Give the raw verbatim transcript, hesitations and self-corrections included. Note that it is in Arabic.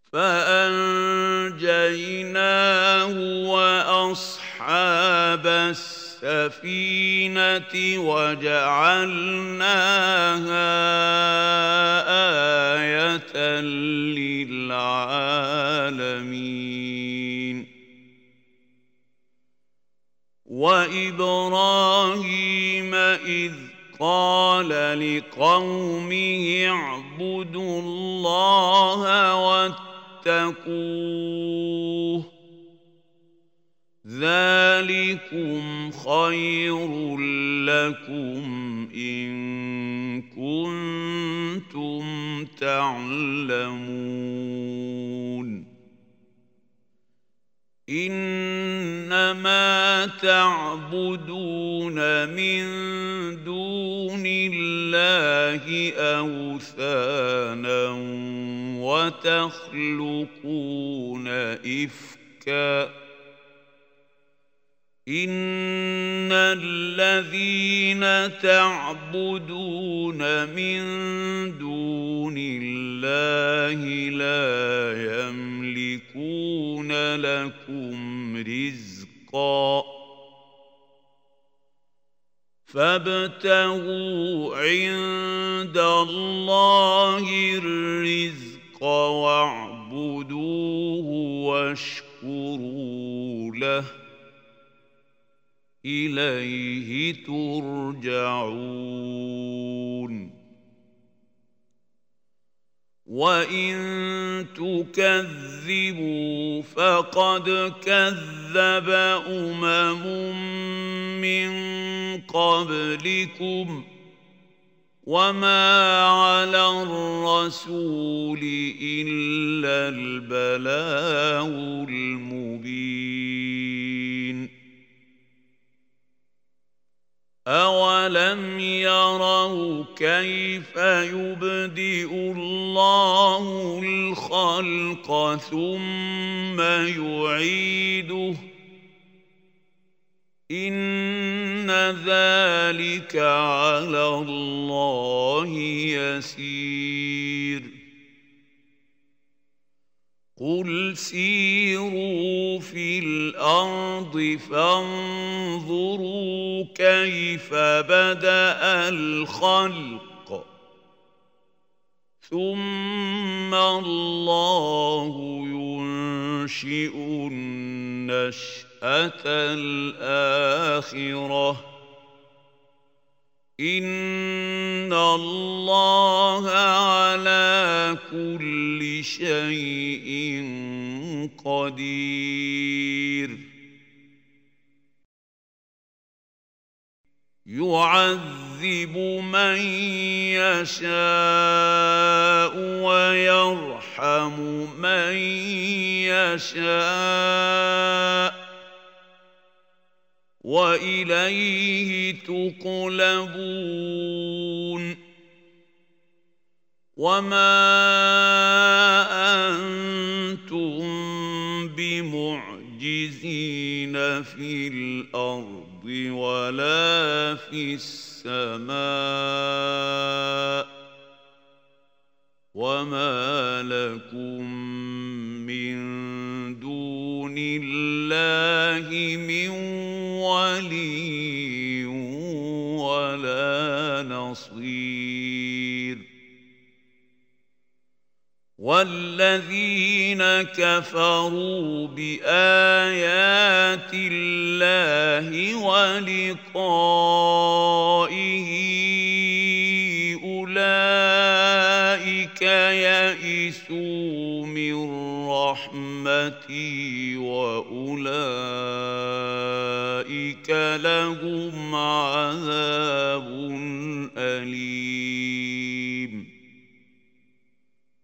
فأنجيناه وأصحاب السفينة وجعلناها آية للعالمين. وإبراهيم إذ قال لقومه اعبدوا الله واتقوه ذلكم خير لكم إن كنتم تعلمون. إنما تعبدون من دون الله أوثانا وتخلقون إفكا إن الذين تعبدون من دون الله لا يملكون لكم رزقا فابتغوا عند الله الرزق واعبدوه واشكروا له إليه ترجعون. وإن تكذبوا فقد كذب أمم من قبلكم وما على الرسول إلا البلاغ المبين. أولم يروا كيف يبدئ الله الخلق ثم يعيده إن ذلك على الله يسير. قل سيروا في الأرض فانظروا كيف بدأ الخلق ثم الله ينشئ النشأة الآخرة إن الله على كل شيء قدير. يعذب من يشاء ويرحم من يشاء وإليه تقلبون. وما أنتم بمعجزين في الأرض ولا في السماء وما لكم من دون الله من ولي ولا نصير. والذين كفروا بآيات الله ولقائه أولئك يئسوا من رحمتي وأولئك لهم عذاب أليم.